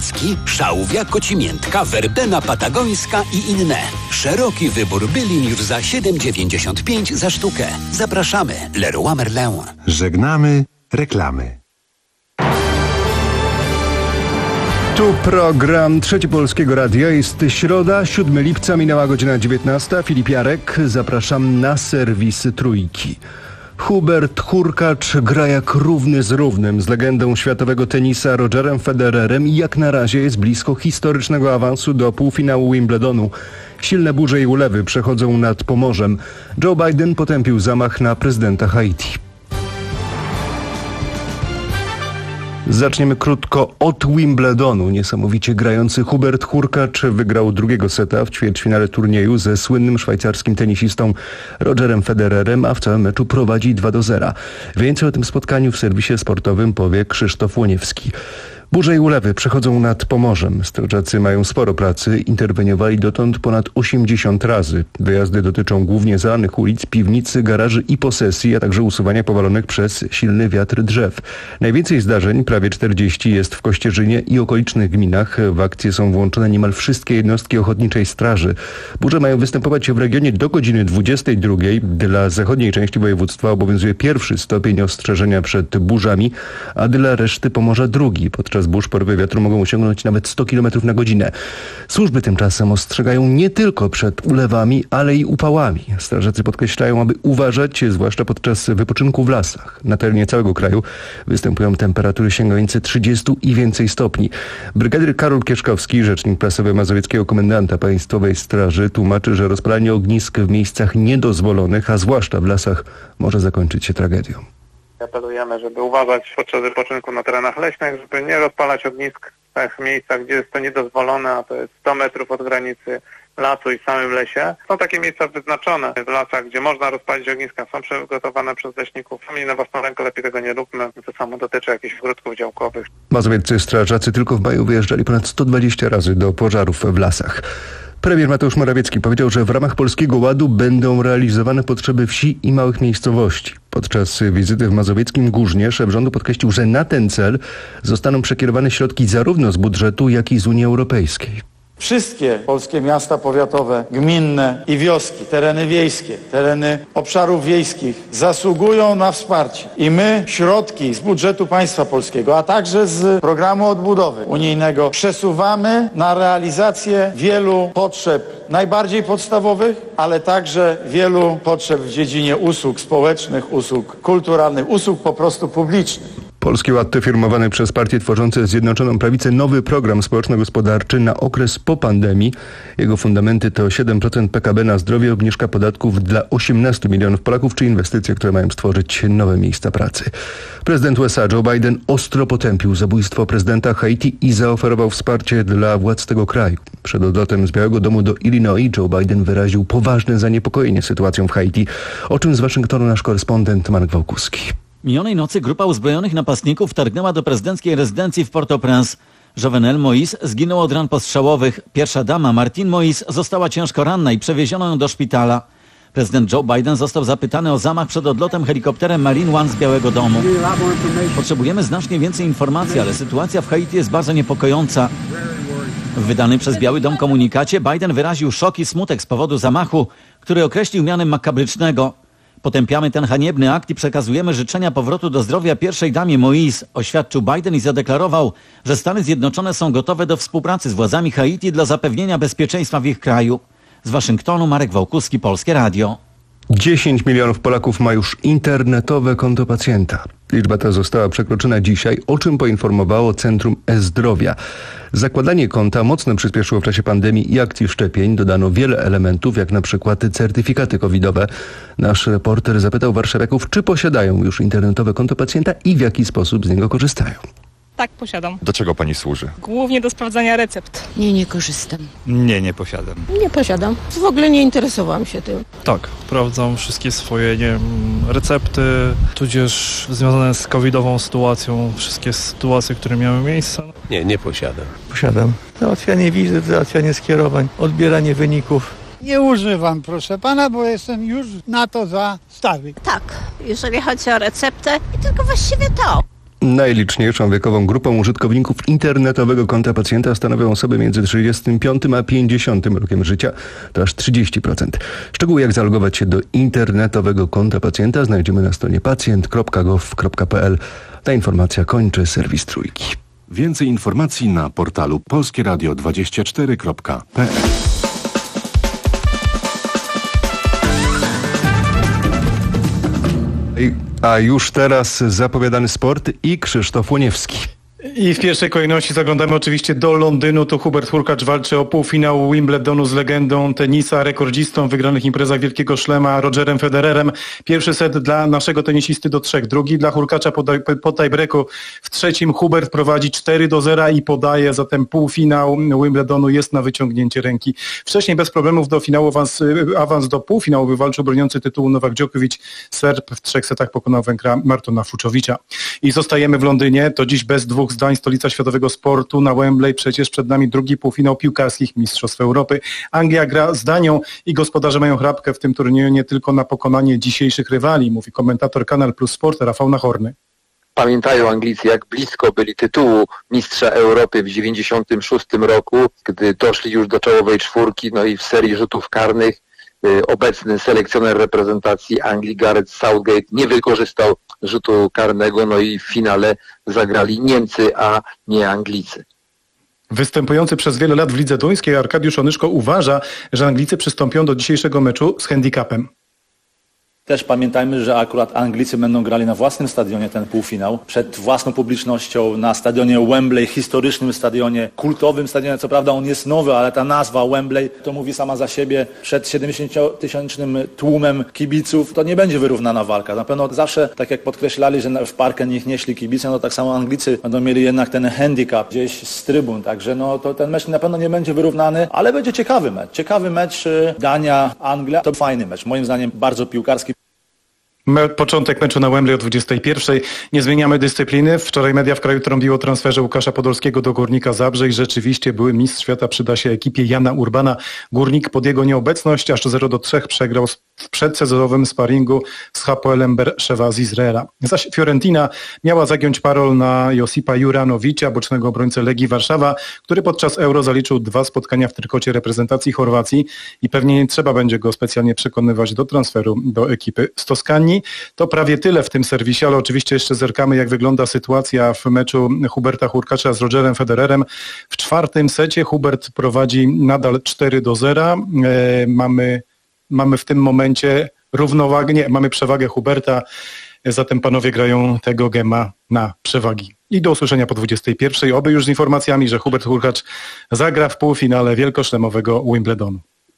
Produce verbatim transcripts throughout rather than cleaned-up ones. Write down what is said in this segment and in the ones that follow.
Słowacki, szałwia, kocimiętka, werbena patagońska i inne. Szeroki wybór bylin już za siedem dziewięćdziesiąt pięć za sztukę. Zapraszamy. Leroy Merlin. Żegnamy reklamy. Tu program Trzeci Polskiego Radia. Jest środa, siódmego lipca, minęła godzina dziewiętnasta. Filip Jarek, zapraszam na serwis Trójki. Hubert Hurkacz gra jak równy z równym z legendą światowego tenisa Rogerem Federerem i jak na razie jest blisko historycznego awansu do półfinału Wimbledonu. Silne burze i ulewy przechodzą nad Pomorzem. Joe Biden potępił zamach na prezydenta Haiti. Zaczniemy krótko od Wimbledonu. Niesamowicie grający Hubert Hurkacz wygrał drugiego seta w ćwierćfinale turnieju ze słynnym szwajcarskim tenisistą Rogerem Federerem, a w całym meczu prowadzi dwa do zera. Więcej o tym spotkaniu w serwisie sportowym powie Krzysztof Łoniewski. Burze i ulewy przechodzą nad Pomorzem. Strażacy mają sporo pracy, interweniowali dotąd ponad osiemdziesiąt razy. Wyjazdy dotyczą głównie zalanych ulic, piwnicy, garaży i posesji, a także usuwania powalonych przez silny wiatr drzew. Najwięcej zdarzeń, prawie czterdzieści, jest w Kościerzynie i okolicznych gminach. W akcję są włączone niemal wszystkie jednostki ochotniczej straży. Burze mają występować w regionie do godziny dwudziestej drugiej. Dla zachodniej części województwa obowiązuje pierwszy stopień ostrzeżenia przed burzami, a dla reszty Pomorza drugi. Podczas burz porywy wiatru mogą osiągnąć nawet sto kilometrów na godzinę. Służby tymczasem ostrzegają nie tylko przed ulewami, ale i upałami. Strażacy podkreślają, aby uważać, zwłaszcza podczas wypoczynku w lasach. Na terenie całego kraju występują temperatury sięgające trzydziestu i więcej stopni. Brygadyr Karol Kieszkowski, rzecznik prasowy mazowieckiego komendanta Państwowej Straży, tłumaczy, że rozpalanie ognisk w miejscach niedozwolonych, a zwłaszcza w lasach, może zakończyć się tragedią. Apelujemy, żeby uważać podczas wypoczynku na terenach leśnych, żeby nie rozpalać ognisk w tych miejscach, gdzie jest to niedozwolone, a to jest sto metrów od granicy lasu i w samym lesie. Są takie miejsca wyznaczone w lasach, gdzie można rozpalić ogniska, są przygotowane przez leśników. Sami na własną rękę lepiej tego nie róbmy. To samo dotyczy jakichś ogródków działkowych. Mazowieccy strażacy tylko w maju wyjeżdżali ponad sto dwadzieścia razy do pożarów w lasach. Premier Mateusz Morawiecki powiedział, że w ramach Polskiego Ładu będą realizowane potrzeby wsi i małych miejscowości. Podczas wizyty w mazowieckim Górznie szef rządu podkreślił, że na ten cel zostaną przekierowane środki zarówno z budżetu, jak i z Unii Europejskiej. Wszystkie polskie miasta powiatowe, gminne i wioski, tereny wiejskie, tereny obszarów wiejskich zasługują na wsparcie. I my środki z budżetu państwa polskiego, a także z programu odbudowy unijnego przesuwamy na realizację wielu potrzeb najbardziej podstawowych, ale także wielu potrzeb w dziedzinie usług społecznych, usług kulturalnych, usług po prostu publicznych. Polski Ład to firmowany przez partie tworzące Zjednoczoną Prawicę nowy program społeczno-gospodarczy na okres po pandemii. Jego fundamenty to siedem procent P K B na zdrowie, obniżka podatków dla osiemnastu milionów Polaków, czy inwestycje, które mają stworzyć nowe miejsca pracy. Prezydent U S A Joe Biden ostro potępił zabójstwo prezydenta Haiti i zaoferował wsparcie dla władz tego kraju. Przed odlotem z Białego Domu do Illinois Joe Biden wyraził poważne zaniepokojenie sytuacją w Haiti, o czym z Waszyngtonu nasz korespondent Marek Wałkuski. Minionej nocy grupa uzbrojonych napastników wtargnęła do prezydenckiej rezydencji w Port-au-Prince. Jovenel Moïse zginął od ran postrzałowych. Pierwsza dama Martine Moïse została ciężko ranna i przewieziono ją do szpitala. Prezydent Joe Biden został zapytany o zamach przed odlotem helikopterem Marine One z Białego Domu. Potrzebujemy znacznie więcej informacji, ale sytuacja w Haiti jest bardzo niepokojąca. W wydanym przez Biały Dom komunikacie Biden wyraził szok i smutek z powodu zamachu, który określił mianem makabrycznego. Potępiamy ten haniebny akt i przekazujemy życzenia powrotu do zdrowia pierwszej damie Moïse, oświadczył Biden i zadeklarował, że Stany Zjednoczone są gotowe do współpracy z władzami Haiti dla zapewnienia bezpieczeństwa w ich kraju. Z Waszyngtonu Marek Wałkuski, Polskie Radio. dziesięć milionów Polaków ma już internetowe konto pacjenta. Liczba ta została przekroczona dzisiaj, o czym poinformowało Centrum E-Zdrowia. Zakładanie konta mocno przyspieszyło w czasie pandemii i akcji szczepień. Dodano wiele elementów, jak na przykład certyfikaty covidowe. Nasz reporter zapytał warszawiaków, czy posiadają już internetowe konto pacjenta i w jaki sposób z niego korzystają. Tak, posiadam. Do czego pani służy? Głównie do sprawdzania recept. Nie, nie korzystam. Nie, nie posiadam. Nie posiadam. W ogóle nie interesowałam się tym. Tak, sprawdzam wszystkie swoje, nie wiem, recepty, tudzież związane z covidową sytuacją, wszystkie sytuacje, które miały miejsce. Nie, nie posiadam. Posiadam. Załatwianie wizyt, załatwianie skierowań, odbieranie wyników. Nie używam, proszę pana, bo jestem już na to za stary. Tak, jeżeli chodzi o receptę i tylko właściwie to. Najliczniejszą wiekową grupą użytkowników internetowego konta pacjenta stanowią osoby między trzydziestym piątym a pięćdziesiątym rokiem życia. To aż trzydzieści procent. Szczegóły, jak zalogować się do internetowego konta pacjenta, znajdziemy na stronie pacjent kropka gov kropka p l. Ta informacja kończy serwis Trójki. Więcej informacji na portalu polskie radio dwadzieścia cztery kropka p l. A już teraz zapowiadany sport i Krzysztof Łoniewski. I w pierwszej kolejności zaglądamy oczywiście do Londynu. Tu Hubert Hurkacz walczy o półfinał Wimbledonu z legendą tenisa, rekordzistą w wygranych imprezach Wielkiego Szlema Rogerem Federerem. Pierwszy set dla naszego tenisisty do trzech. Drugi dla Hurkacza po, po tiebreaku. W trzecim Hubert prowadzi cztery do zera i podaje, zatem półfinał Wimbledonu jest na wyciągnięcie ręki. Wcześniej bez problemów do finału awans, awans do półfinału wywalczył broniący tytułu Nowak Djokovic. Serb w trzech setach pokonał Węgra Martona Fuczowicza. I zostajemy w Londynie. To dziś bez dwóch zdań stolica światowego sportu. Na Wembley przecież przed nami drugi półfinał piłkarskich Mistrzostw Europy. Anglia gra z Danią i gospodarze mają chrapkę w tym turnieju nie tylko na pokonanie dzisiejszych rywali, mówi komentator Kanal Plus Sport Rafał Nachorny. Pamiętają Anglicy, jak blisko byli tytułu mistrza Europy w dziewięćdziesiątym szóstym roku, gdy doszli już do czołowej czwórki, no i w serii rzutów karnych obecny selekcjoner reprezentacji Anglii Gareth Southgate nie wykorzystał rzutu karnego, no i w finale zagrali Niemcy, a nie Anglicy. Występujący przez wiele lat w lidze duńskiej Arkadiusz Onyszko uważa, że Anglicy przystąpią do dzisiejszego meczu z handicapem. Też pamiętajmy, że akurat Anglicy będą grali na własnym stadionie ten półfinał, przed własną publicznością, na stadionie Wembley, historycznym stadionie, kultowym stadionie. Co prawda on jest nowy, ale ta nazwa Wembley to mówi sama za siebie. Przed siedemdziesięciotysięcznym tłumem kibiców to nie będzie wyrównana walka. Na pewno zawsze, tak jak podkreślali, że w parkę niech nieśli kibice, no tak samo Anglicy będą mieli jednak ten handicap gdzieś z trybun. Także no to ten mecz na pewno nie będzie wyrównany, ale będzie ciekawy mecz. Ciekawy mecz Dania, Anglia. To fajny mecz. Moim zdaniem bardzo piłkarski. Me- początek meczu na Wembley o dwudziestej pierwszej. Nie zmieniamy dyscypliny. Wczoraj media w kraju trąbiło o transferze Łukasza Podolskiego do Górnika Zabrze i rzeczywiście były mistrz świata przyda się ekipie Jana Urbana. Górnik pod jego nieobecność aż zero do trzech przegrał w przedsezonowym sparingu z Hapoelem Berszewa z Izraela. Zaś Fiorentina miała zagiąć parol na Josipa Juranovicia, bocznego obrońcę Legii Warszawa, który podczas Euro zaliczył dwa spotkania w trykocie reprezentacji Chorwacji i pewnie nie trzeba będzie go specjalnie przekonywać do transferu do ekipy z Toskanii. To prawie tyle w tym serwisie, ale oczywiście jeszcze zerkamy, jak wygląda sytuacja w meczu Huberta Hurkacza z Rogerem Federerem. W czwartym secie Hubert prowadzi nadal cztery do zera. E, mamy, mamy w tym momencie równowagę, nie, mamy przewagę Huberta, zatem panowie grają tego gema na przewagi. I do usłyszenia po dwudziestej pierwszej, oby już z informacjami, że Hubert Hurkacz zagra w półfinale wielkoszlemowego Wimbledonu.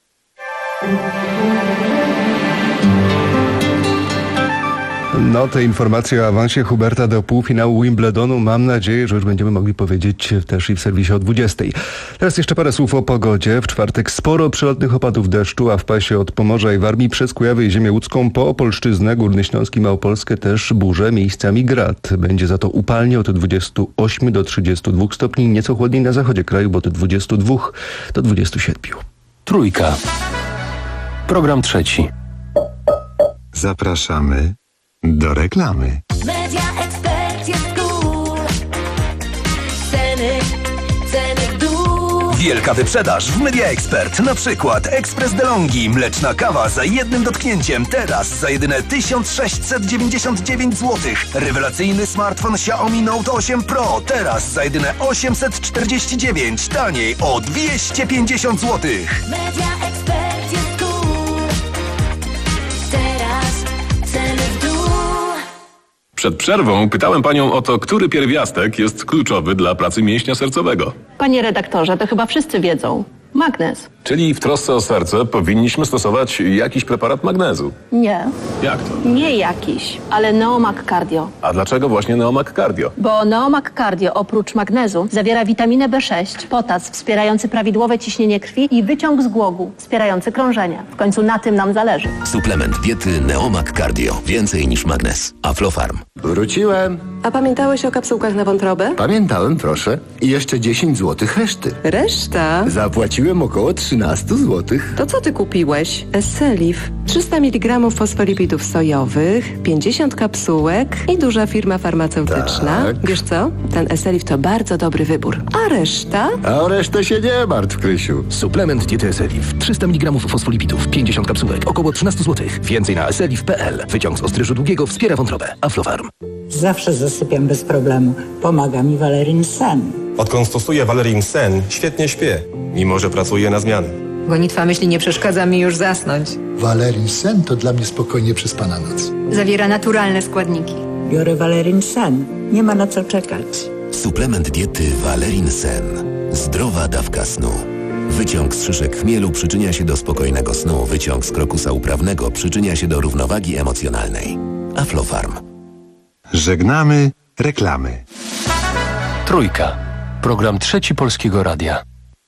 No, te informacje o awansie Huberta do półfinału Wimbledonu mam nadzieję, że już będziemy mogli powiedzieć też i w serwisie o dwudziestej. Teraz jeszcze parę słów o pogodzie. W czwartek sporo przelotnych opadów deszczu, a w pasie od Pomorza i Warmii przez Kujawy i Ziemię Łódzką po Opolszczyznę, Górny Śląsk i Małopolskę też burze, miejscami grad. Będzie za to upalnie od dwudziestu ośmiu do trzydziestu dwóch stopni, nieco chłodniej na zachodzie kraju, bo od dwudziestu dwóch do dwudziestu siedmiu. Trójka. Program trzeci. Zapraszamy do reklamy. Media Expert jest cool. Ceny, ceny w dół. Wielka wyprzedaż w Media Expert. Na przykład ekspres DeLonghi, mleczna kawa za jednym dotknięciem. Teraz za jedyne tysiąc sześćset dziewięćdziesiąt dziewięć złotych. Rewelacyjny smartfon Xiaomi Note osiem Pro. Teraz za jedyne osiemset czterdzieści dziewięć. Taniej o dwieście pięćdziesiąt złotych. Media Expert jest cool. Teraz ceny w dół. Przed przerwą pytałem panią o to, który pierwiastek jest kluczowy dla pracy mięśnia sercowego. Panie redaktorze, to chyba wszyscy wiedzą. Magnez. Czyli w trosce o serce powinniśmy stosować jakiś preparat magnezu. Nie. Jak to? Nie jakiś, ale Neomag Cardio. A dlaczego właśnie Neomag Cardio? Bo Neomag Cardio oprócz magnezu zawiera witaminę B sześć, potas wspierający prawidłowe ciśnienie krwi i wyciąg z głogu wspierający krążenie. W końcu na tym nam zależy. Suplement diety Neomag Cardio. Więcej niż magnez. Aflofarm. Wróciłem. A pamiętałeś o kapsułkach na wątrobę? Pamiętałem, proszę. I jeszcze dziesięć złotych reszty. Reszta? Zapłaciłem zapłaciłem około trzynaście złotych. To co ty kupiłeś? Esselif. trzysta miligramów fosfolipidów sojowych, pięćdziesiąt kapsułek i duża firma farmaceutyczna. Tak. Wiesz co? Ten Esselif to bardzo dobry wybór. A reszta? A o resztę się nie martw, Krysiu. Suplement diety Esselif. trzysta miligramów fosfolipidów, pięćdziesiąt kapsułek, około trzynaście złotych. Więcej na esselif kropka p l. Wyciąg z ostryżu długiego wspiera wątrobę. Aflofarm. Zawsze zasypiam bez problemu. Pomaga mi Valerin Sen. Odkąd stosuję Valerin Sen, świetnie śpię, mimo że pracuję na zmianę. Gonitwa myśli nie przeszkadza mi już zasnąć. Valerin Sen to dla mnie spokojnie przespana noc. Zawiera naturalne składniki. Biorę Valerin Sen. Nie ma na co czekać. Suplement diety Valerin Sen. Zdrowa dawka snu. Wyciąg z szyszek chmielu przyczynia się do spokojnego snu. Wyciąg z krokusa uprawnego przyczynia się do równowagi emocjonalnej. Aflofarm. Żegnamy reklamy. Trójka. Program Trzeci Polskiego Radia.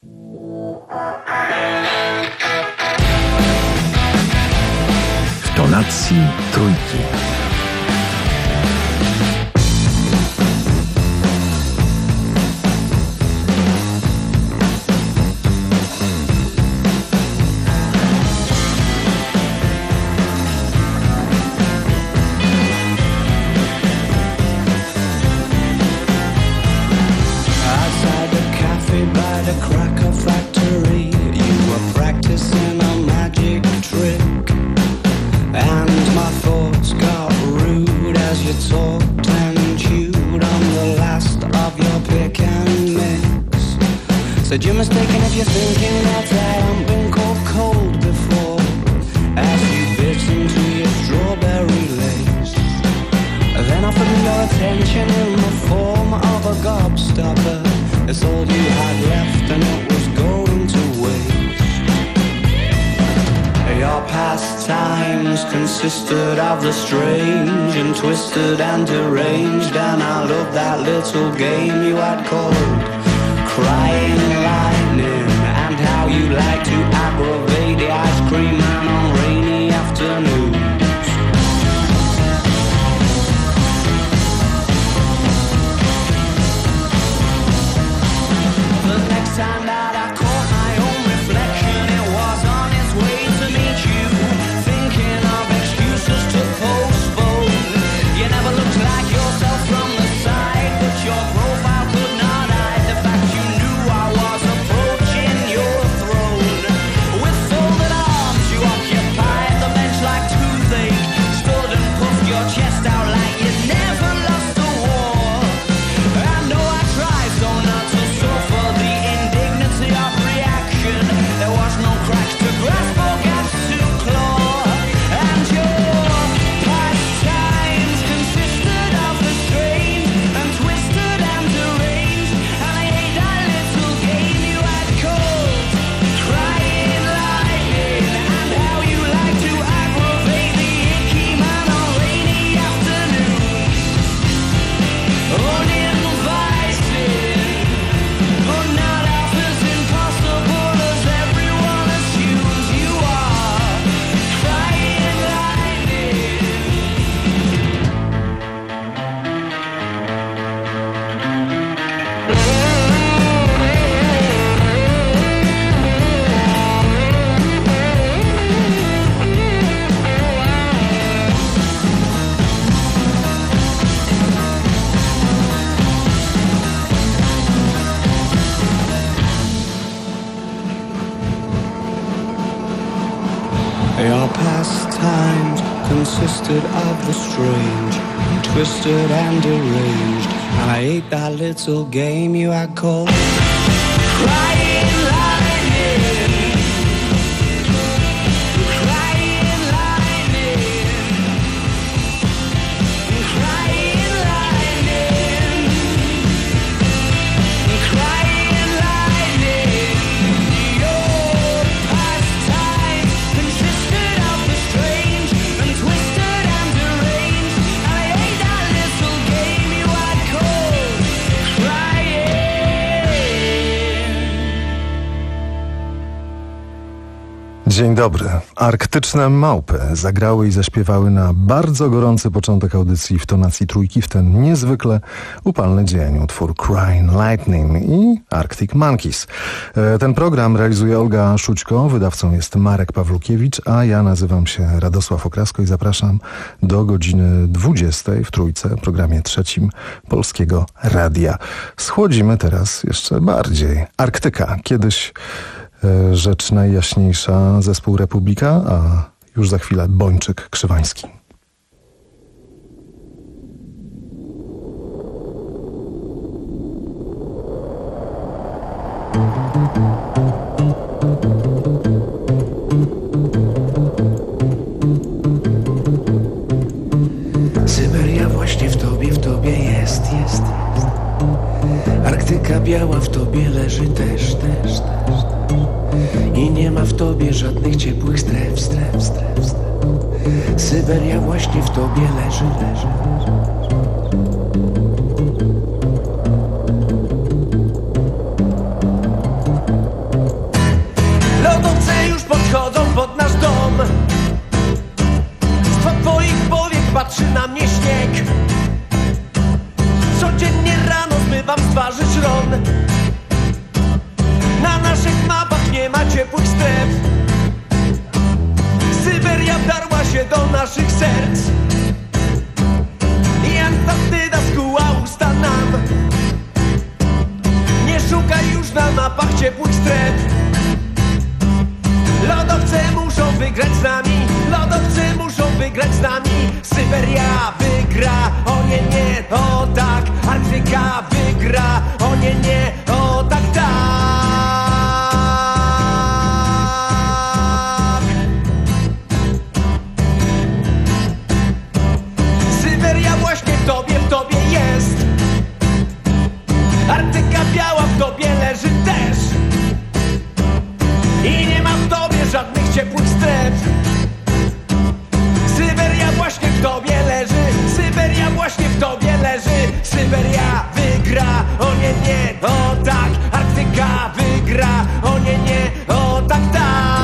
W tonacji Trójki. Said you're mistaken if you're thinking that I haven't been called cold before. As you bit into your strawberry lace, then offered me your attention in the form of a gobstopper. It's all you had left and it was going to waste. Your pastimes consisted of the strange and twisted and deranged, and I loved that little game you had called Crying Lightning, and how you like to aggravate the ice cream man on rainy afternoons. The next time that I caught my own reflection, it was on its way to meet you, thinking of excuses to postpone. You never looked like yourself from the side, but your profile could not hide the fact you knew I was approaching your throne. With folded arms you occupied the bench like toothache, stood and puffed your chest out like you'd never lost a war. I know I tried so not to suffer the indignity of reaction. There was no cracks to grasp or gaps to claw, and your pastimes consisted of the strange and twisted and deranged, and I hate that little game you had called Crying Lightning, and how you like to aggravate the icky man on rainy afternoons. Uninvited, but not half as impossible as everyone assumes you are. Crying Lightning. Your pastimes consisted of the strange, and twisted and deranged, and I ate that little game you had called Crying Lightning. Crying Lightning. Crying Lightning. Crying Lightning. Your pastimes consisted of the strange and twisted and deranged, and I ate that little game you had called Crying Dzień dobry. Arktyczne małpy zagrały i zaśpiewały na bardzo gorący początek audycji w tonacji trójki w ten niezwykle upalny dzień. Utwór Crying Lightning i Arctic Monkeys. Ten program realizuje Olga Szućko, wydawcą jest Marek Pawlukiewicz, a ja nazywam się Radosław Okrasko i zapraszam do godziny dwudziestej w Trójce, programie trzecim Polskiego Radia. Schłodzimy teraz jeszcze bardziej. Arktyka. Kiedyś rzecz najjaśniejsza, zespół Republika, a już za chwilę Bończyk Krzywański. Syberia właśnie w tobie, w tobie jest, jest, jest. Arktyka biała w tobie leży też, też, też. I nie ma w tobie żadnych ciepłych stref, stref, stref, stref. Syberia właśnie w tobie leży, leży, leży. Lodowce już podchodzą pod nasz dom. Spod twoich powiek patrzy na mnie śnieg. Codziennie rano zmywam z twarzy szron. Na naszych mapach nie ma ciepłych stref. Syberia wdarła się do naszych serc i Antarktyda skuła usta nam. Nie szukaj już na mapach ciepłych stref. Lodowce muszą wygrać z nami. Lodowce muszą wygrać z nami. Syberia wygra, o nie, nie, o tak. Arktyka wygra, o nie, nie, o tak, tak. Syberia właśnie w tobie, w tobie jest. Arktyka biała w tobie leży też. I nie ma w tobie żadnych ciepłych stref. Syberia właśnie w tobie leży. Syberia właśnie w tobie leży. Syberia wygra, o nie, nie, o tak. Arktyka wygra, o nie, nie, o tak, tak.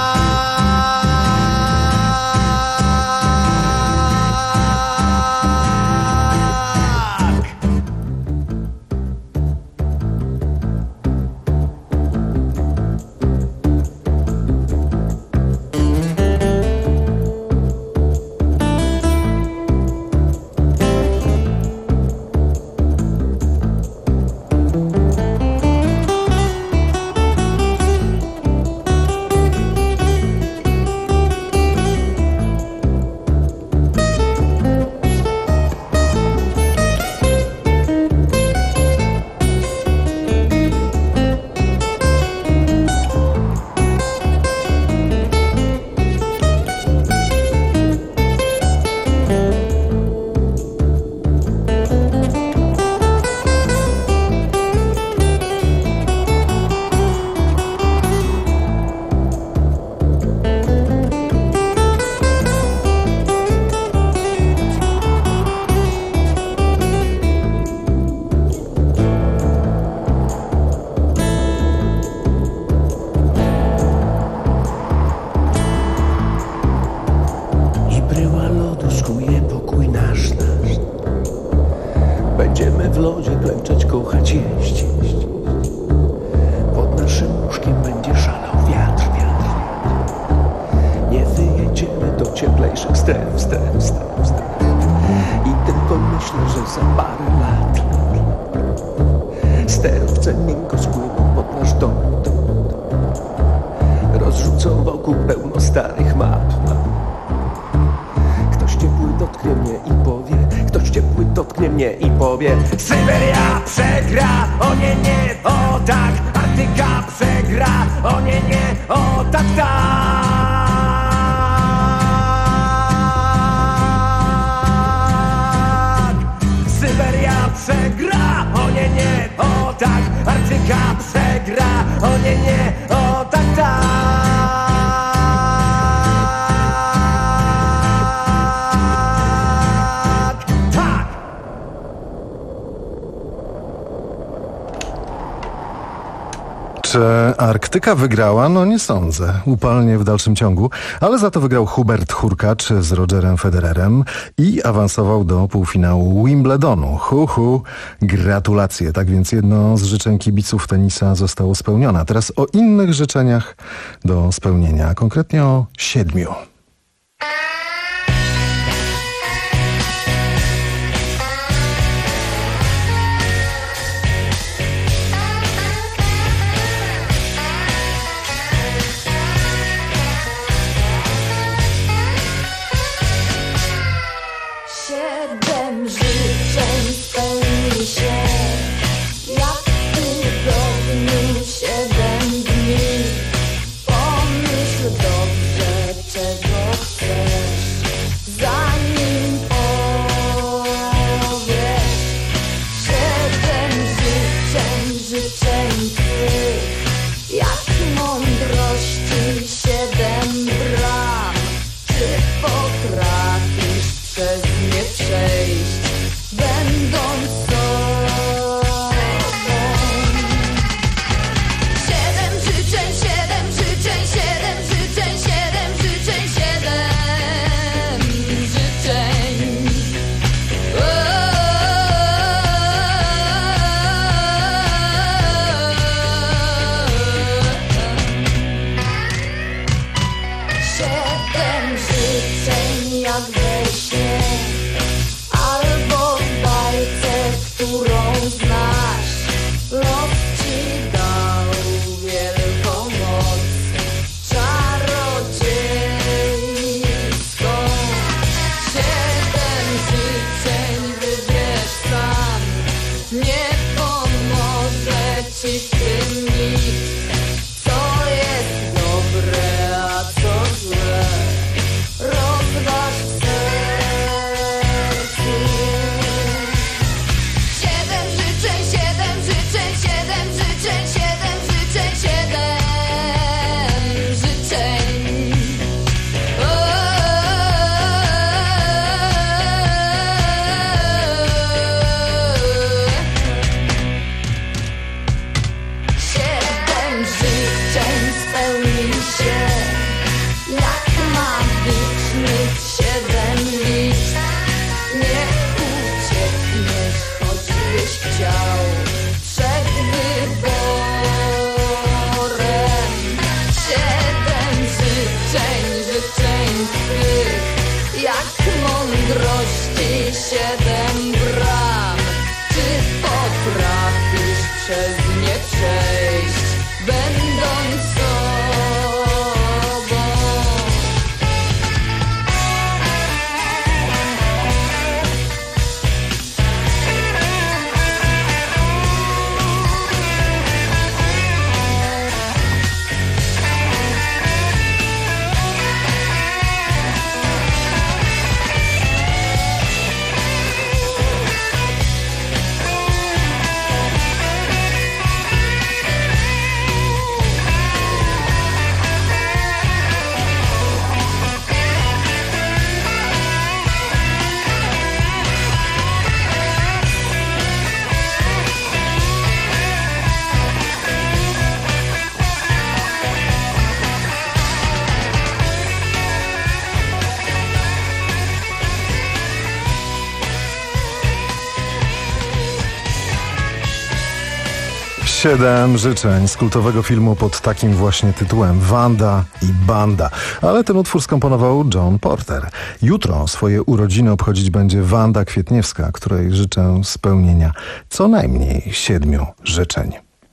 Syberia przegra, o nie, nie, o tak. Arktyka przegra, o nie, nie, o tak, tak. Syberia przegra, o nie, nie, o tak. Arktyka przegra, o nie, nie, o tak, tak. Czy Arktyka wygrała? No nie sądzę. Upalnie w dalszym ciągu. Ale za to wygrał Hubert Hurkacz z Rogerem Federerem i awansował do półfinału Wimbledonu. Hu, hu. Gratulacje. Tak więc jedno z życzeń kibiców tenisa zostało spełnione. Teraz o innych życzeniach do spełnienia. Konkretnie o siedmiu. Siedem życzeń spełni się, jak tygodniu siedem dni. Pomyśl dobrze, czego chcesz, zanim powiesz. Siedem życzeń, życzeń twych, jak mądrości siedem bram. Czy potrafisz przez nie przejść, będąc sobą? Siedem życzeń, siedem życzeń, siedem życzeń, siedem życzeń, siedem życzeń. Siedem życzeń jak we śnie, albo w bajce, którą znasz. Los ci dał wielką moc czarodziejską. Siedem życzeń wybierz sam, nie pomoże ci w tym nic. Co jest dobre, a co złe, rozważ w sercu. Siedem życzeń, siedem życzeń, siedem życzeń, siedem życzeń, siedem życzeń. Siedem życzeń spełni się, jak magicznych siedem liczb. Nie uciekniesz, choćbyś chciał, przed wyborem. Siedem życzeń, życzeń twych, jak mądrości siedem bram. Czy potrafisz przez nie przejść, będąc sobą? Siedem życzeń z kultowego filmu pod takim właśnie tytułem Wanda i Banda. Ale ten utwór skomponował John Porter. Jutro swoje urodziny obchodzić będzie Wanda Kwietniewska, której życzę spełnienia co najmniej siedmiu życzeń.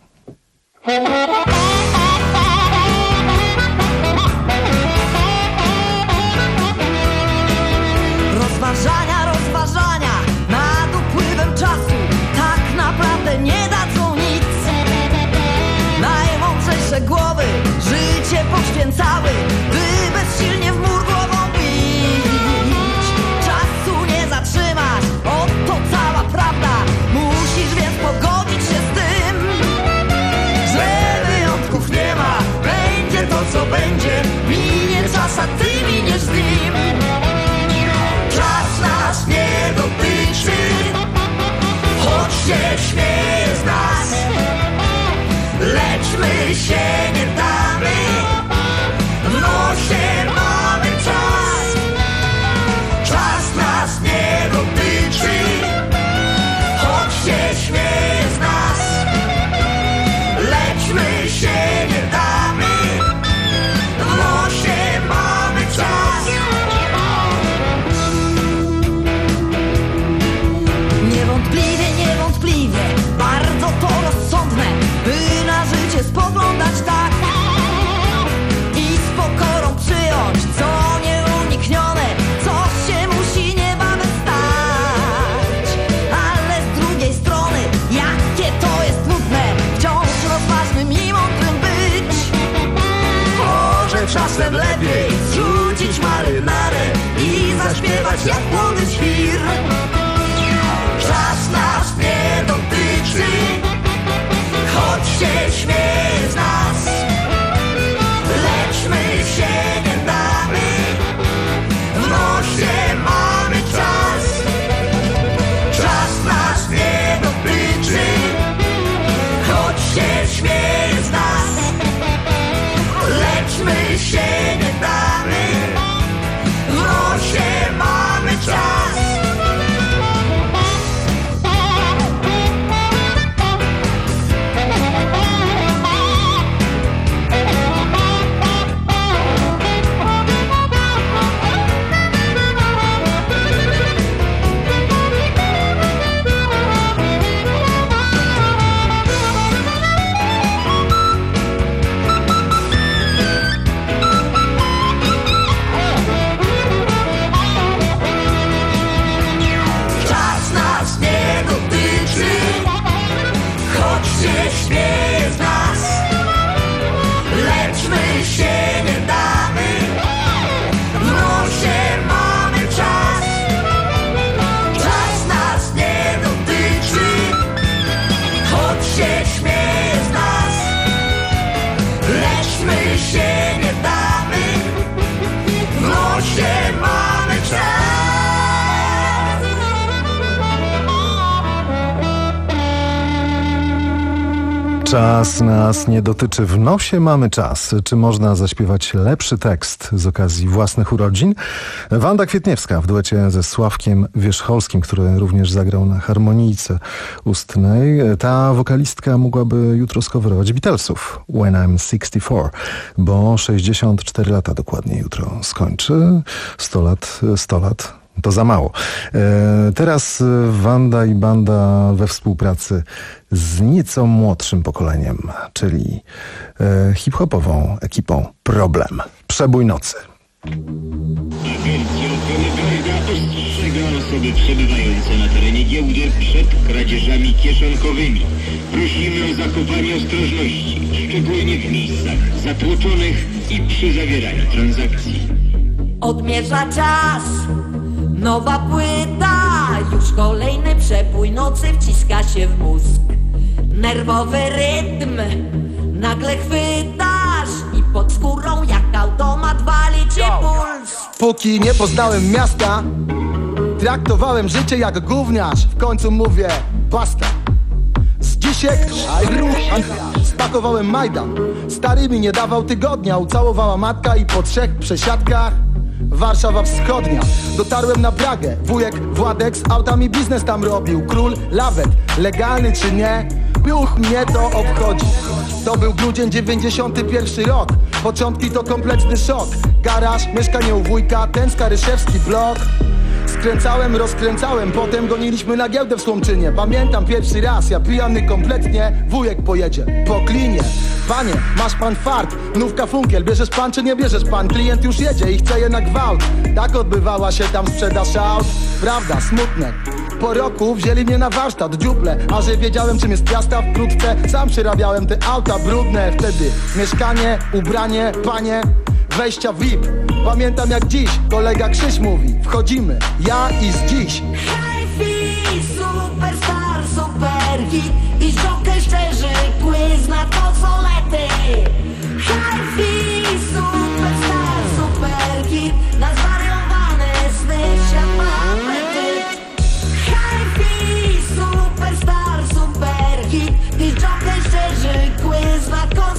Rozważania, rozważania nad upływem czasu tak naprawdę nie dadzą nic. Najmądrzejsze głowy życie poświęcały, by bezsilnie w mur głową bić. Czasu nie zatrzymasz, oto cała prawda. Musisz więc pogodzić się z tym, że lećmy się nie damy. W nosie mamy czas, czas nas nie dotyczy, choć się śmieje z nas. Lećmy się nie damy, w nosie mamy czas. Niewątpliwie, niewątpliwie, bardzo to rozsądne, by na życie spoglądać tak i z pokorą przyjąć, co nieuniknione, coś się musi niebawem stać. Ale z drugiej strony, jakie to jest nudne, wciąż rozważnym i mądrym być. Może czasem lepiej zrzucić marynarę i zaśpiewać jak młody świr. Czas nas nie dotyczy, choć się śmieje z nas. Lećmy się nie damy, w nosie mamy czas. Czas nas nie dotyczy, choć się śmieje z nas. Lećmy się nie damy, w nosie mamy czas. Śmieje z nas. Lećmy się nie damy, w nosie mamy czas. Czas nas nie dotyczy, choć się śmieje z nas. Lećmy się nie damy, w nosie mamy czas. Czas nas nie dotyczy, w nosie mamy czas. Czy można zaśpiewać lepszy tekst z okazji własnych urodzin? Wanda Kwietniewska w duecie ze Sławkiem Wierzcholskim, który również zagrał na harmonijce ustnej. Ta wokalistka mogłaby jutro skowerować Beatlesów When I'm sixty four, bo sześćdziesiąt cztery lata dokładnie jutro skończy. sto lat, sto lat. To za mało. E, teraz Wanda i banda we współpracy z nieco młodszym pokoleniem, czyli e, hip-hopową ekipą Problem. Przebój nocy. Agencja Ochrony Prawa ostrzega osoby przebywające na terenie giełdy przed kradzieżami kieszonkowymi. Prosimy o zachowanie ostrożności, szczególnie w miejscach zatłoczonych i przy zawieraniu transakcji. Odmierza czas, nowa płyta, już kolejny przebój nocy wciska się w mózg. Nerwowy rytm nagle chwytasz i pod skórą jak automat wali ci puls. Póki nie poznałem miasta, traktowałem życie jak gówniarz. W końcu mówię basta. Z dzisiek spakowałem Majdan. Stary mi nie dawał tygodnia, ucałowała matka i po trzech przesiadkach Warszawa Wschodnia. Dotarłem na Pragę, wujek Władek z autami biznes tam robił. Król Lawet, legalny czy nie, już mnie to obchodzi. To był grudzień dziewięćdziesiąty pierwszy rok. Początki to kompletny szok. Garaż, mieszkanie u wujka, ten Skaryszewski blok. Skręcałem, rozkręcałem, potem goniliśmy na giełdę w Słomczynie. Pamiętam pierwszy raz, ja pijany kompletnie, wujek pojedzie po klinie. Panie, masz pan fart, nówka funkiel, bierzesz pan czy nie bierzesz pan? Klient już jedzie i chce je na gwałt. Tak odbywała się tam sprzedaż aut. Prawda, smutne. Po roku wzięli mnie na warsztat, dziuple. A że wiedziałem czym jest piasta, wkrótce sam przerabiałem te auta brudne. Wtedy mieszkanie, ubranie, panie, wejścia V I P. Pamiętam jak dziś, kolega Krzyś mówi, wchodzimy, ja i z dziś. Hi-fi, superstar, superhit i żokę szczerzy, quiz na konsolety. Hi-fi, superstar, superhit, na zwariowane sny świat ma apetyt. Hi-fi, superstar, superhit i żokę szczerzy, quiz na konsolety.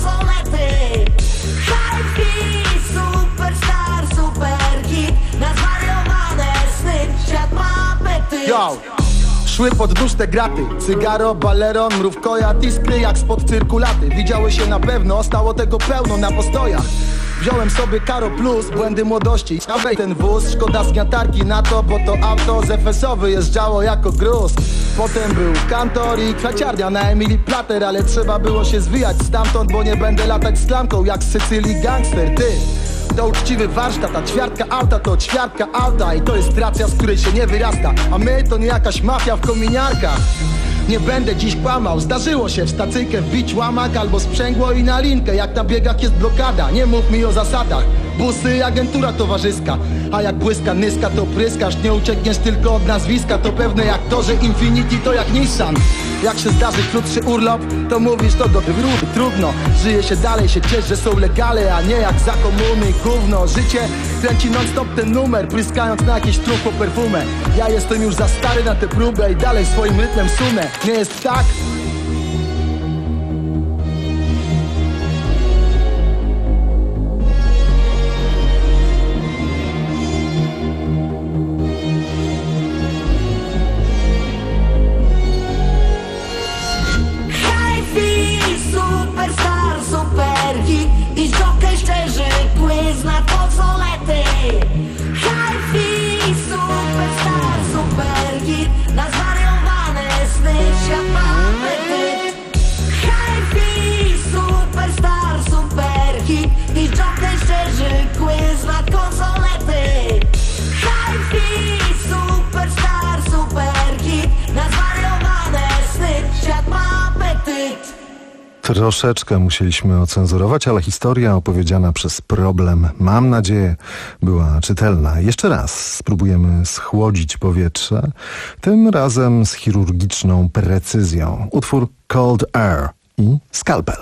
szły pod dusz te graty. Cygaro, baleron, mrówkojad, iskry jak spod cyrkulaty. Widziały się na pewno, stało tego pełno na postojach. Wziąłem sobie Karo Plus, błędy młodości. Awej ten wóz, szkoda zgniatarki na to, bo to auto z F S o wyjeżdżało jako gruz. Potem był kantor i kwaciarnia na Emily Plater, ale trzeba było się zwijać stamtąd, bo nie będę latać z klamką jak z Sycylii gangster. Ty, to uczciwy warsztat, a ćwiartka auta to ćwiartka auta. I to jest racja, z której się nie wyrasta. A my to nie jakaś mafia w kominiarkach. Nie będę dziś kłamał, zdarzyło się w stacyjkę wbić łamak albo sprzęgło i na linkę. Jak na biegach jest blokada, nie mów mi o zasadach. Busy, agentura towarzyska, a jak błyska nyska to pryskasz. Nie uciekniesz tylko od nazwiska, to pewne jak to, że Infinity to jak Nissan. Jak się zdarzy krótszy urlop, to mówisz to do wrót. Trudno, żyje się dalej, się ciesz, że są legale, a nie jak za komuny. Gówno, życie kręci non stop ten numer, pryskając na jakiś trup po perfumę. Ja jestem już za stary na tę próbę i dalej swoim rytmem sunę. Nie jest tak? Superstar, superhit i żokej szczerzy quiz na konsolety. Hi-fi, superstar, superhit na zwariowane sny, świat ma apetyt. Hi-fi, superstar, superhit i żokej szczerzy quiz na konsolety. Hi-fi, superstar, superhit na zwariowane sny, świat ma apetyt. Troszeczkę musieliśmy ocenzurować, ale historia opowiedziana przez Problem, mam nadzieję, była czytelna. Jeszcze raz spróbujemy schłodzić powietrze, tym razem z chirurgiczną precyzją. Utwór Cold Air i Scalpel.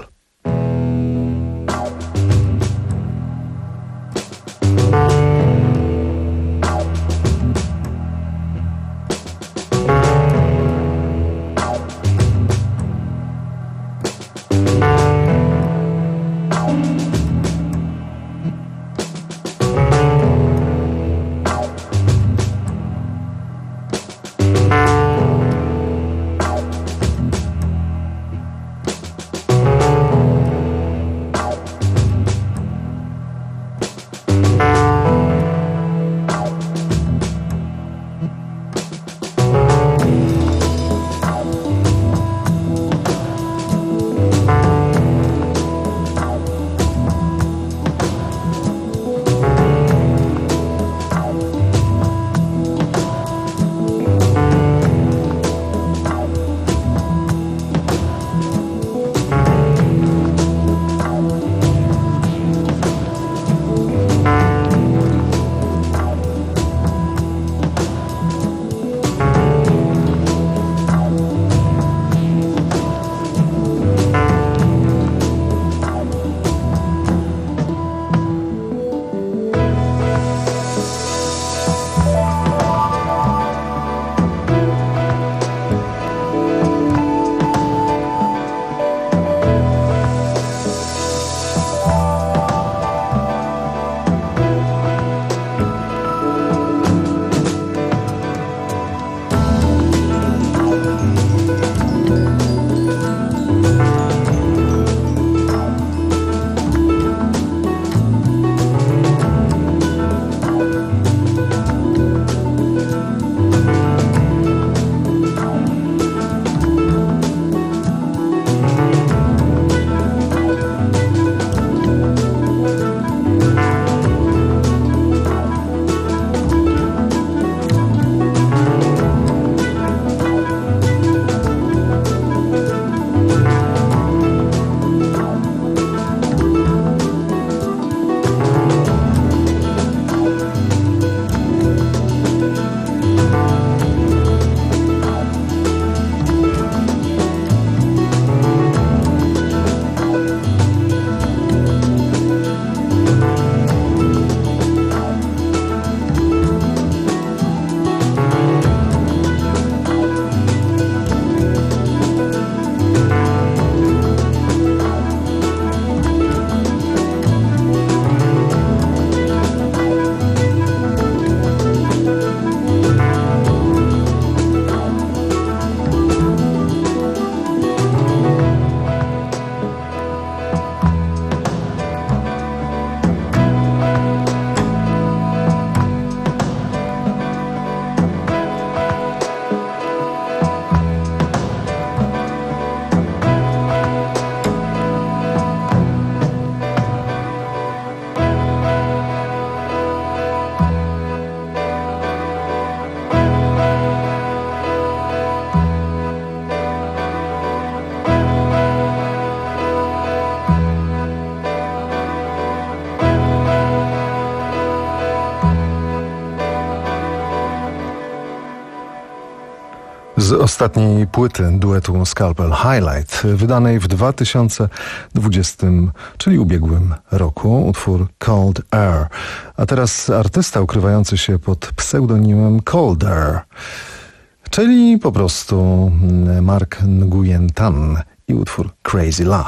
z ostatniej płyty duetu Scalpel Highlight, wydanej w dwa tysiące dwudziestym, czyli ubiegłym roku, utwór Cold Air. A teraz artysta ukrywający się pod pseudonimem Colder, czyli po prostu Mark Nguyen Tan i utwór Crazy Love.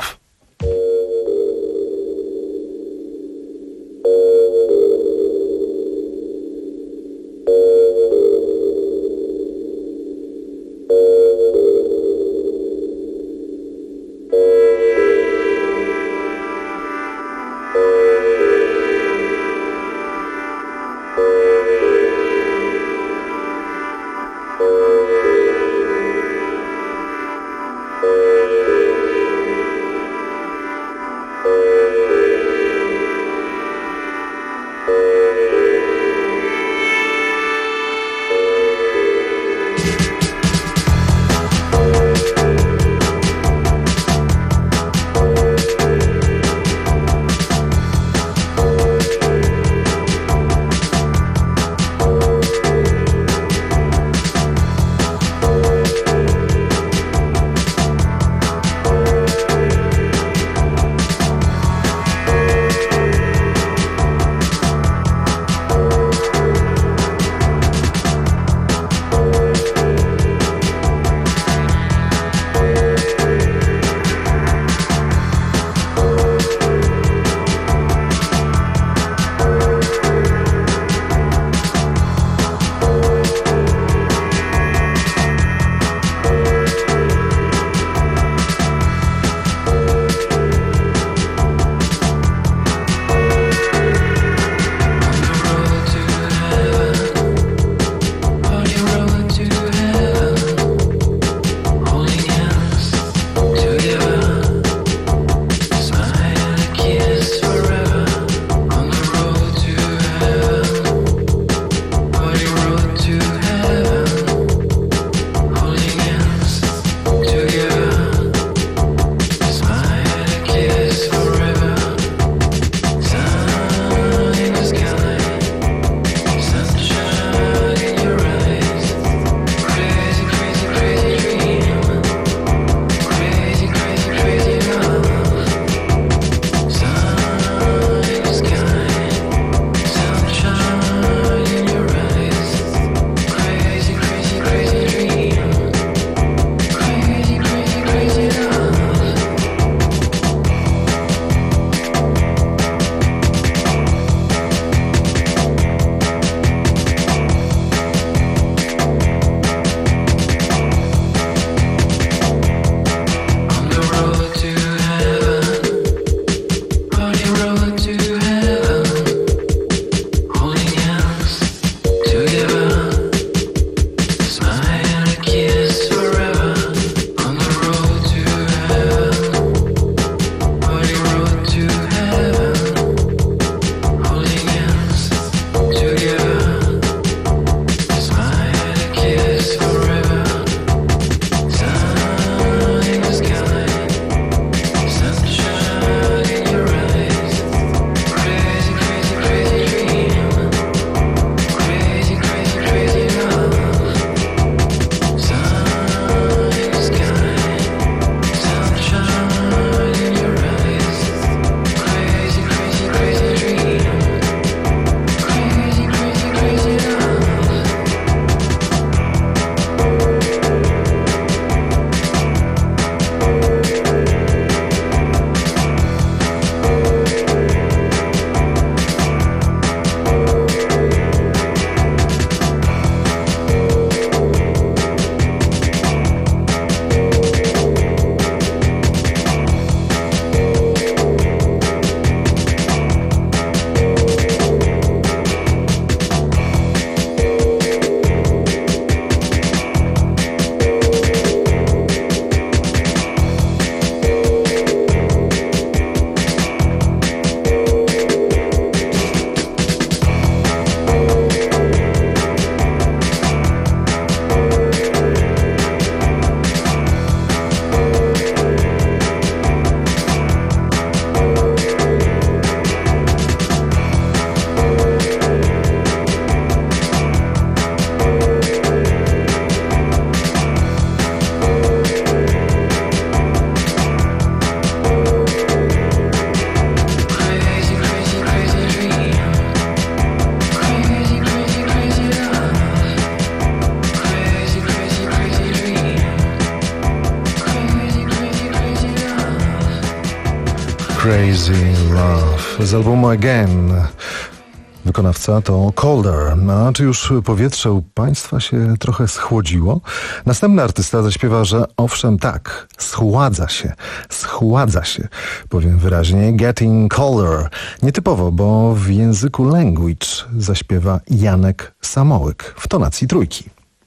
Crazy Love z albumu Again. Wykonawca to Colder. A czy już powietrze u Państwa się trochę schłodziło? Następny artysta zaśpiewa, że owszem tak, schładza się, schładza się, powiem wyraźnie, Getting Colder. Nietypowo, bo w języku language zaśpiewa Janek Samołyk w tonacji trójki.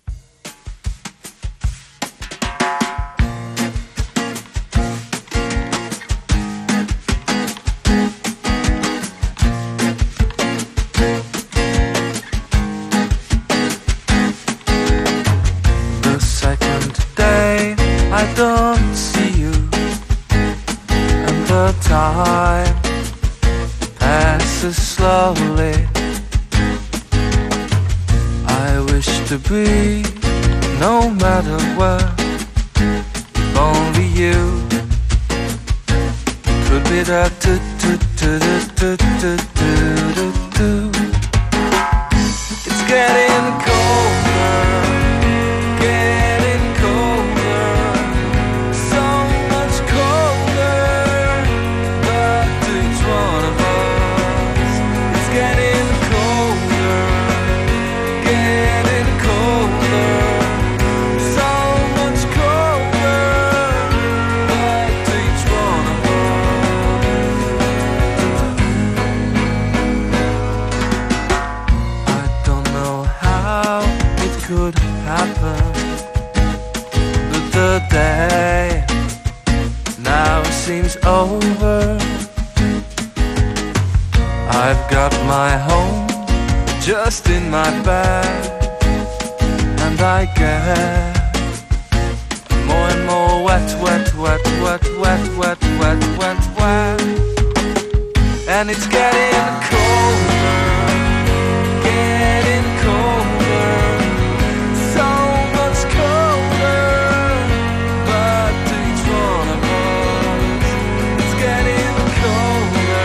Time passes slowly. I wish to be no matter what. If only you could be that do do do do do do do do. It's getting colder, getting colder, so much colder. One of us. It's getting colder, getting colder, so much colder. But each one of us. I don't know how it could happen, but the day now seems over. I've got my home just in my bag, and I get more and more wet, wet, wet, wet, wet, wet, wet, wet, wet. And it's getting colder, getting colder, so much colder. But to each one of us, it's getting colder.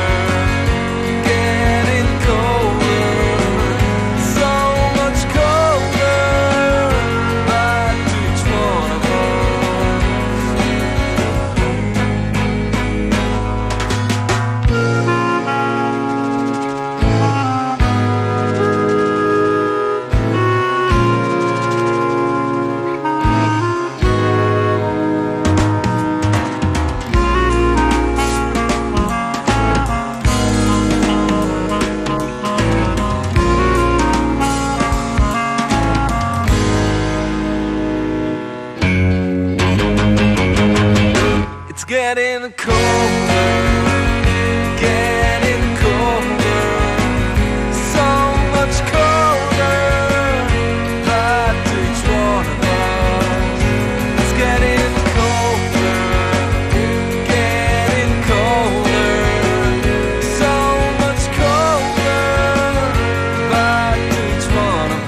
Getting colder, getting colder, so much colder. But each one of us is getting colder, getting colder, so much colder. But each one of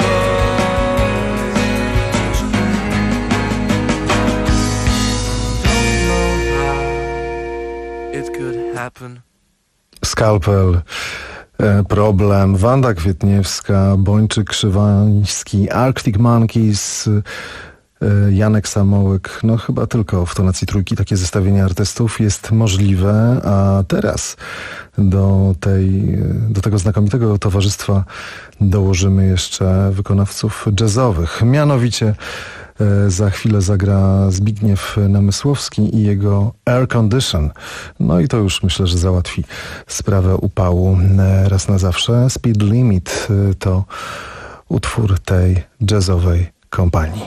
happen. Skalpel, e, Problem, Wanda Kwietniewska, Bończyk Krzywański, Arctic Monkeys, e, Janek Samołyk. No chyba tylko w tonacji trójki takie zestawienie artystów jest możliwe, a teraz do, tej, do tego znakomitego towarzystwa dołożymy jeszcze wykonawców jazzowych. Mianowicie za chwilę zagra Zbigniew Namysłowski i jego Air Condition. No i to już myślę, że załatwi sprawę upału raz na zawsze. Speed Limit to utwór tej jazzowej kompanii.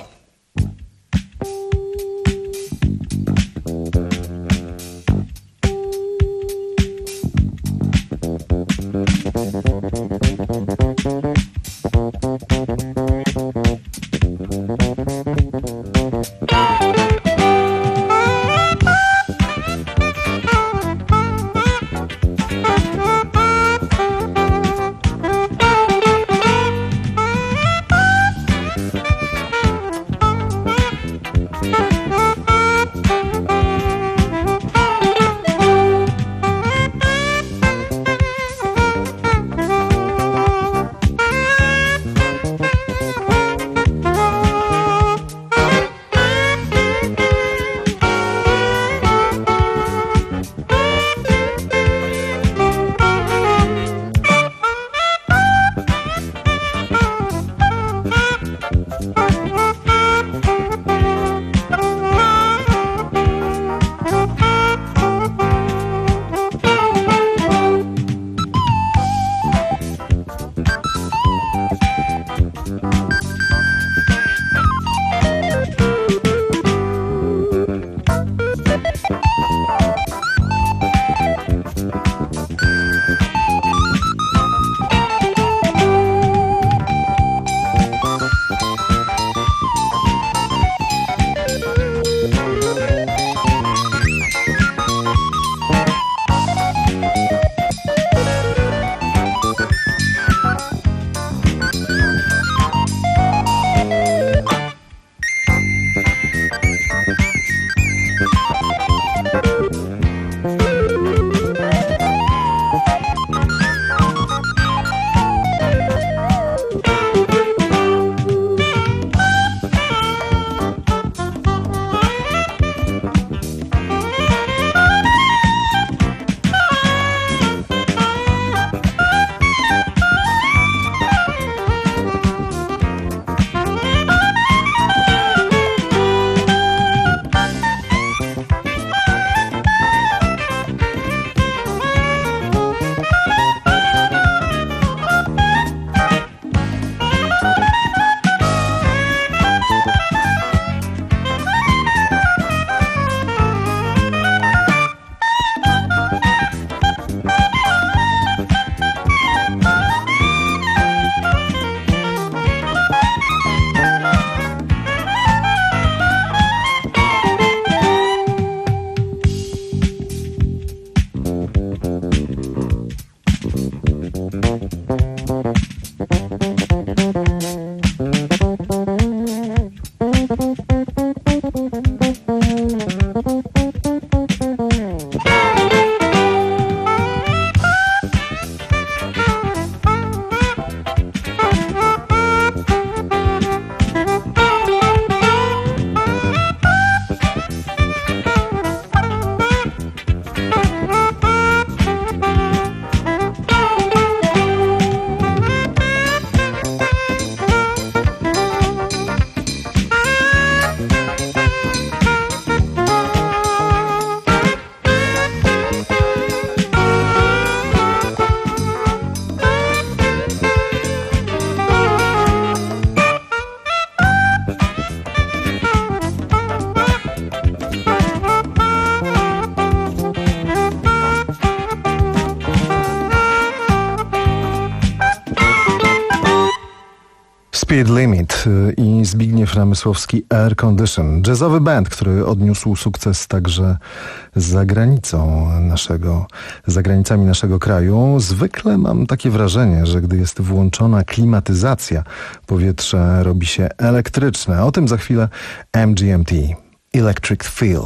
Speed Limit i Zbigniew Namysłowski Air Condition. Jazzowy band, który odniósł sukces także za granicą naszego, za granicami naszego kraju. Zwykle mam takie wrażenie, że gdy jest włączona klimatyzacja, powietrze robi się elektryczne. O tym za chwilę M G M T. Electric Feel.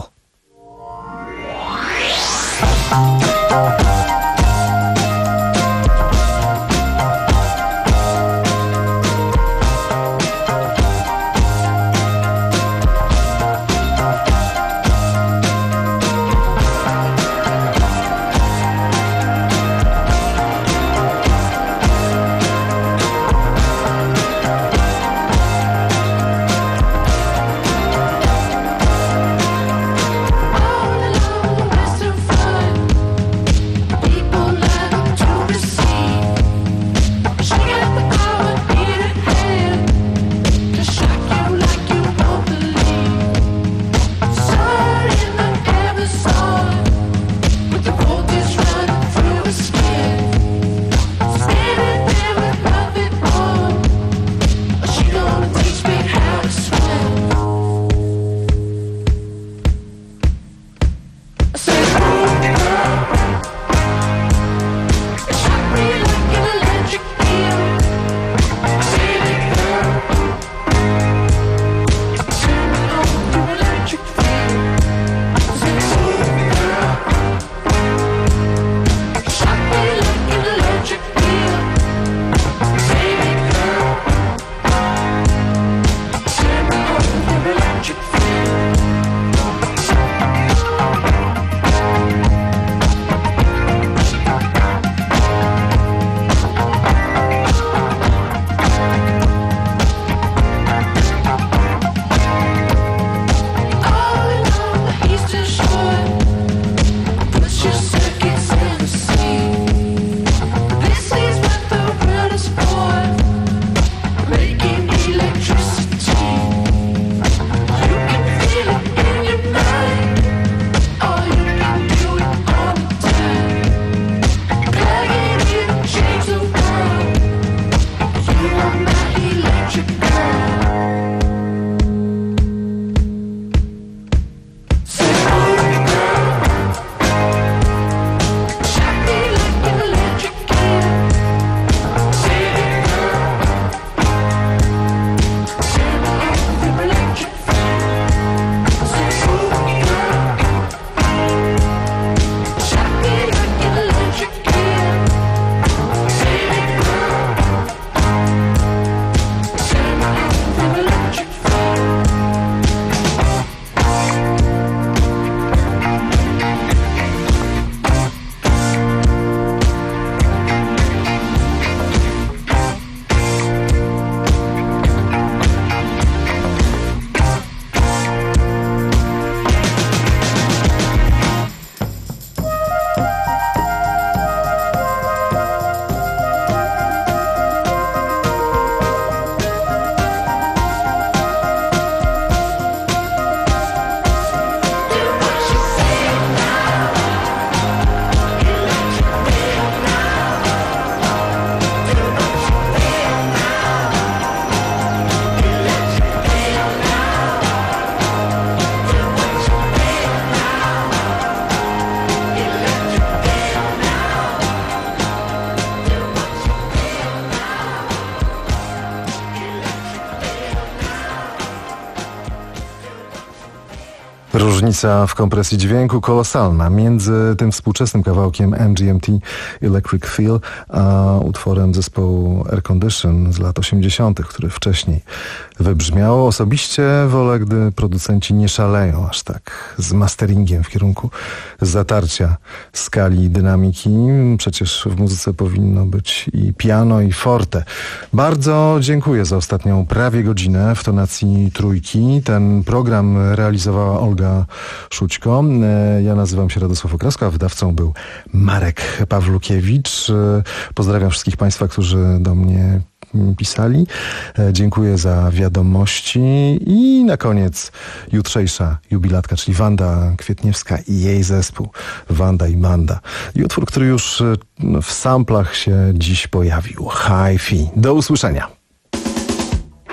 Różnica w kompresji dźwięku kolosalna między tym współczesnym kawałkiem M G M T Electric Feel a utworem zespołu Air Condition z lat osiemdziesiątych, który wcześniej wybrzmiał. Osobiście wolę, gdy producenci nie szaleją aż tak z masteringiem w kierunku zatarcia skali dynamiki. Przecież w muzyce powinno być i piano, i forte. Bardzo dziękuję za ostatnią prawie godzinę w tonacji trójki. Ten program realizowała Olga Szućko. Ja nazywam się Radosław Okrasko, a wydawcą był Marek Pawlukiewicz. Pozdrawiam wszystkich Państwa, którzy do mnie pisali. Dziękuję za wiadomości i na koniec jutrzejsza jubilatka, czyli Wanda Kwietniewska i jej zespół Wanda i Manda. I utwór, który już w samplach się dziś pojawił. Hi-Fi. Do usłyszenia.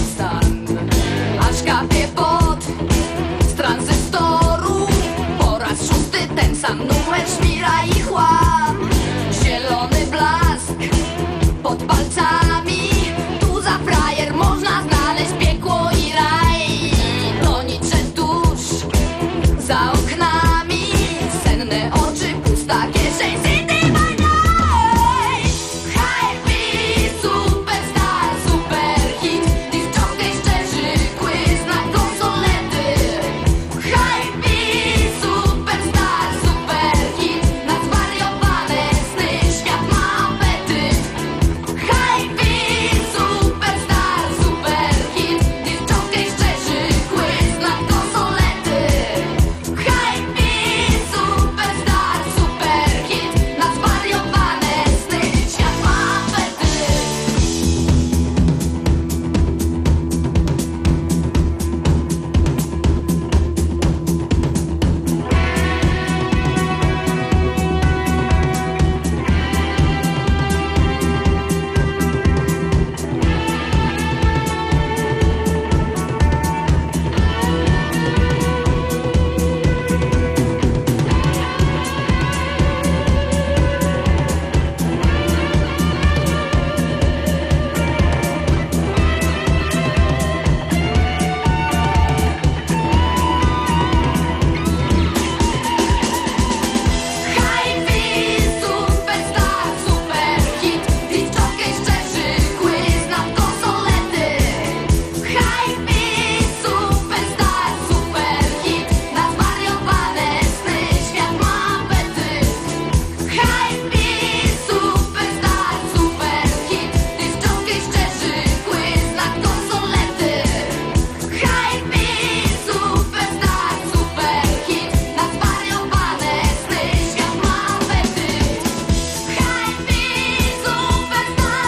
stan. Aż kapie pot z tranzystoru. Po raz szósty ten sam numer szmira i chłam. Zielony blask pod palcami. Tu za frajer można znaleźć piekło i raj. Gonicze tuż za oknami. Senne oczy, pusta kieszeń. City by night. Hype, superstar, superhit. Disc jockey szczerzy quiz na konsolety. Hype, superstar, superhit. Na zwariowane sny świat ma apety. Hype, superstar, superhit. Disc jockey szczerzy quiz na konsolety. Hype, superstar, superhit. Na zwariowane sny świat ma apety. Hype, superstar, superhit. Disc jockey szczerzy quiz na konsolety. Hype, superstar, superhit. Na zwariowane sny świat ma apety. Hype, superstar, superhit. Disc jockey szczerzy quiz na konsolety. Hype, superstar, superhit. Na zwariowane sny świat ma apety. Hype, superstar,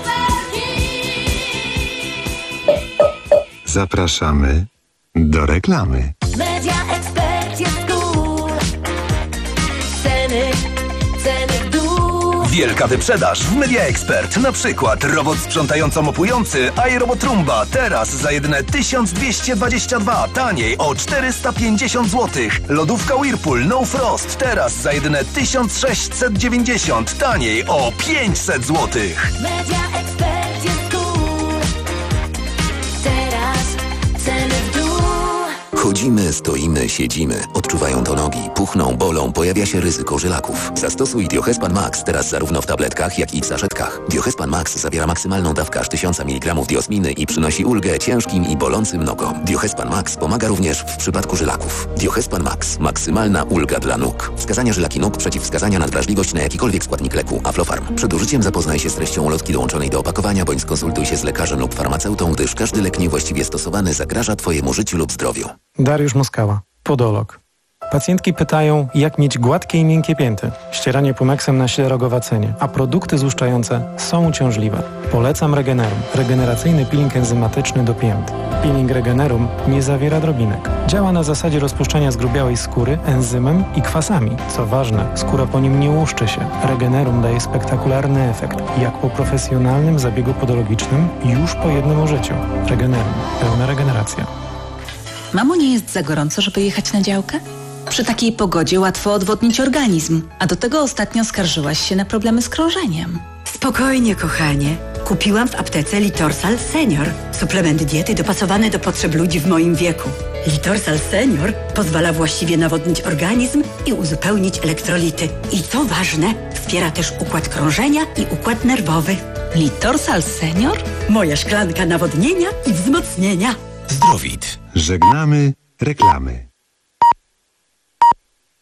superhit. Zapraszamy do reklamy. Media Expert jest cool. Ceny, ceny w dół. Wielka wyprzedaż w Media Expert. Na przykład robot sprzątająco-mopujący iRobot Roomba teraz za jedyne tysiąc dwieście dwadzieścia dwa, taniej o czterysta pięćdziesiąt złotych. Lodówka Whirlpool No Frost teraz za jedyne tysiąc sześćset dziewięćdziesiąt, taniej o pięćset złotych. Media Expert jest cool. Teraz ceny w dół. Chodzimy, stoimy, siedzimy. Odczuwają to nogi, puchną, bolą, pojawia się ryzyko żylaków. Zastosuj Diohespan Max teraz zarówno w tabletkach, jak i w saszetkach. Diohespan Max zawiera maksymalną dawkę aż tysiąc miligramów diosminy i przynosi ulgę ciężkim i bolącym nogom. Diohespan Max pomaga również w przypadku żylaków. Diohespan Max. Maksymalna ulga dla nóg. Wskazania żylaki nóg, przeciwwskazania na wrażliwość na jakikolwiek składnik leku. Aflofarm. Przed użyciem zapoznaj się z treścią ulotki dołączonej do opakowania, bądź skonsultuj się z lekarzem lub farmaceutą, gdyż każdy lek niewłaściwie stosowany zagraża Twojemu życiu lub zdrowiu. Dariusz Moskała, podolog. Pacjentki pytają, jak mieć gładkie i miękkie pięty. Ścieranie Pumexem naśle rogowacenie, a produkty złuszczające są uciążliwe. Polecam Regenerum, regeneracyjny peeling enzymatyczny do pięt. Peeling Regenerum nie zawiera drobinek. Działa na zasadzie rozpuszczania zgrubiałej skóry enzymem i kwasami. Co ważne, skóra po nim nie łuszczy się. Regenerum daje spektakularny efekt, jak po profesjonalnym zabiegu podologicznym już po jednym użyciu. Regenerum. Pełna regeneracja. Mamo, nie jest za gorąco, żeby jechać na działkę? Przy takiej pogodzie łatwo odwodnić organizm, a do tego ostatnio skarżyłaś się na problemy z krążeniem. Spokojnie, kochanie. Kupiłam w aptece Litorsal Senior. Suplement diety dopasowany do potrzeb ludzi w moim wieku. Litorsal Senior pozwala właściwie nawodnić organizm i uzupełnić elektrolity. I co ważne, wspiera też układ krążenia i układ nerwowy. Litorsal Senior? Moja szklanka nawodnienia i wzmocnienia. Zdrowit. Żegnamy reklamy.